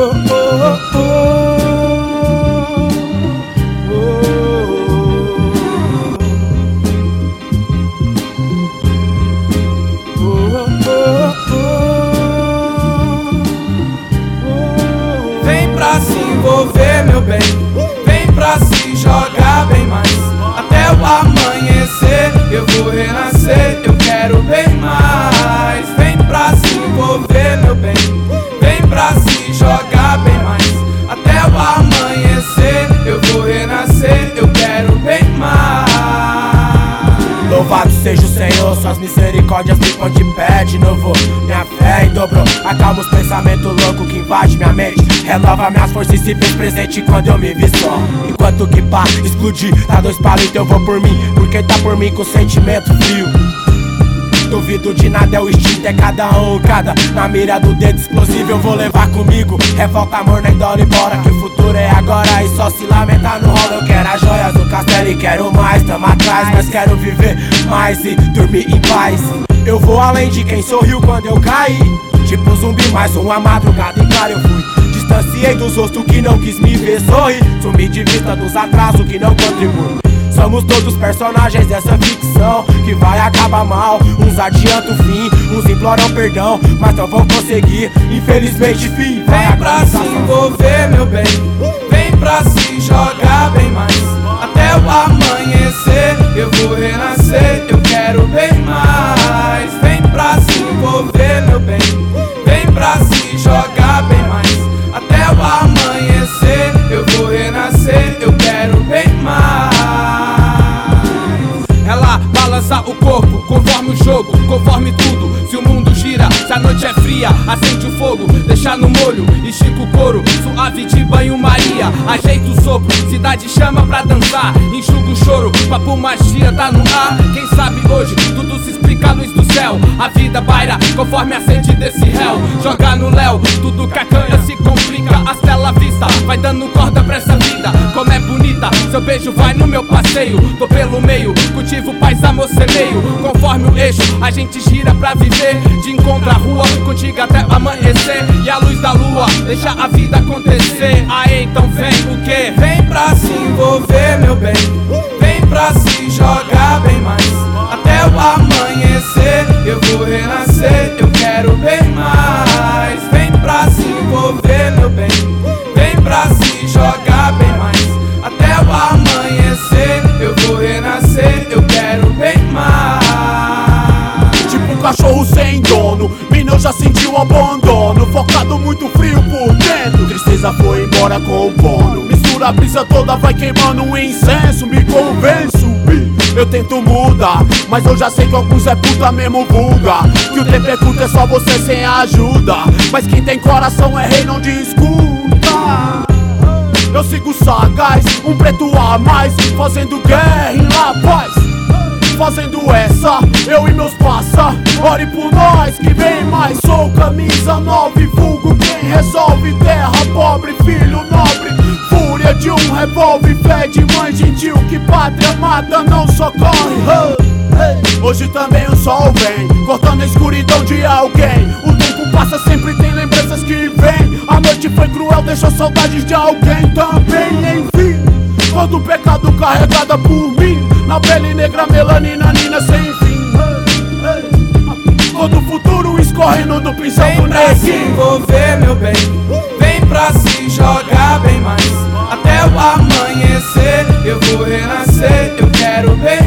Vem pra se envolver, meu bem, vem pra se jogar bem mais. Até o amanhecer eu vou renascer, eu quero bem mais. Vem pra se envolver, meu bem, vem pra se jogar bem mais. Até o amanhecer eu vou renascer, eu quero bem mais. Louvado seja o Senhor, suas misericórdias ficam de pé de novo. Minha fé dobrou, acalma os pensamentos loucos que invadem minha mente. Renova minhas forças e se fez presente quando eu me vi só. Enquanto que pá, explodir, tá 2 palitos eu vou por mim, porque tá por mim com sentimento frio. Duvido de nada, é o instinto, é cada um, cada. Na mira do dedo explosivo eu vou levar comigo. Revolta, amor, nem dólar embora, que o futuro é agora e só se lamentar no rolo. Eu quero as joias do castelo e quero mais, tamo atrás, mas quero viver mais e dormir em paz. Eu vou além de quem sorriu quando eu caí, tipo zumbi, mais uma madrugada em claro eu fui. Distanciei dos rostos que não quis me ver sorrir, sumi de vista dos atrasos que não contribuem. Somos todos personagens dessa ficção que vai acabar mal. Uns adiantam o fim, uns imploram perdão, mas não vão conseguir, infelizmente, fim. Vem pra se envolver, meu bem, vem pra se jogar bem mais. Até o amanhecer eu vou renascer, eu quero bem mais. Vem pra se envolver, meu bem, vem pra se jogar bem mais. Até o amanhecer eu vou renascer, eu quero bem mais. Ela balança o corpo, conforme o jogo, conforme tudo. Se o mundo gira, se a noite é fria, acende o fogo, deixa no molho, estica o couro, suave de banho-maria. Ajeita o sopro, cidade chama pra dançar, enxuga o choro, papo magia tá no ar. Quem sabe hoje, tudo se explica à luz do céu. A vida baira, conforme a sede desse réu. Joga no léu, tudo que a canha se complica. As tela vista, vai dando corda pra essa vida. Como é bonita, seu beijo vai no meu passeio. Tô pelo meio, cultivo paz, amor, semeio. Conforme o eixo, a gente gira pra viver. De encontro à rua, contigo até amanhecer. E a luz da lua, deixa a vida acontecer. Aê, então vem o quê? Vem pra se envolver, meu bem, vem pra se jogar bem mais. Até o amanhecer eu vou renascer, eu quero bem mais. Vem pra se envolver, meu bem, vem pra se jogar bem mais. Até o amanhecer eu vou renascer, eu quero bem mais. Tipo um cachorro sem dono, mina eu já senti o abandono. Focado muito frio por dentro, tristeza foi embora com o bono. Mistura a brisa toda, vai queimando um incenso. Me convenço, eu tento mudar, mas eu já sei que alguns é puta mesmo vulgar. Que o tempo é curto, é só você sem ajuda, mas quem tem coração é rei, não discuta. Eu sigo sagaz, um preto a mais, fazendo guerra em La Paz. Fazendo essa, eu e meus passa. Ore por nós que vem mais. Sou camisa 9, vulgo quem resolve. Terra pobre, filho nobre, fúria de um revólver. Fé de mãe gentil que pátria mata, não socorre. Hoje também o sol vem, cortando a escuridão de alguém. O tempo passa, sempre tem lembranças que vem. A noite foi cruel, deixou saudades de alguém também. Enfim, quando o pecado carregada por mim, na pele negra, melanina, nina sem fim. Todo o futuro escorrendo do pincel do neguinho. Vem pra se envolver, meu bem, vem pra se jogar bem mais. Até o amanhecer eu vou renascer, eu quero bem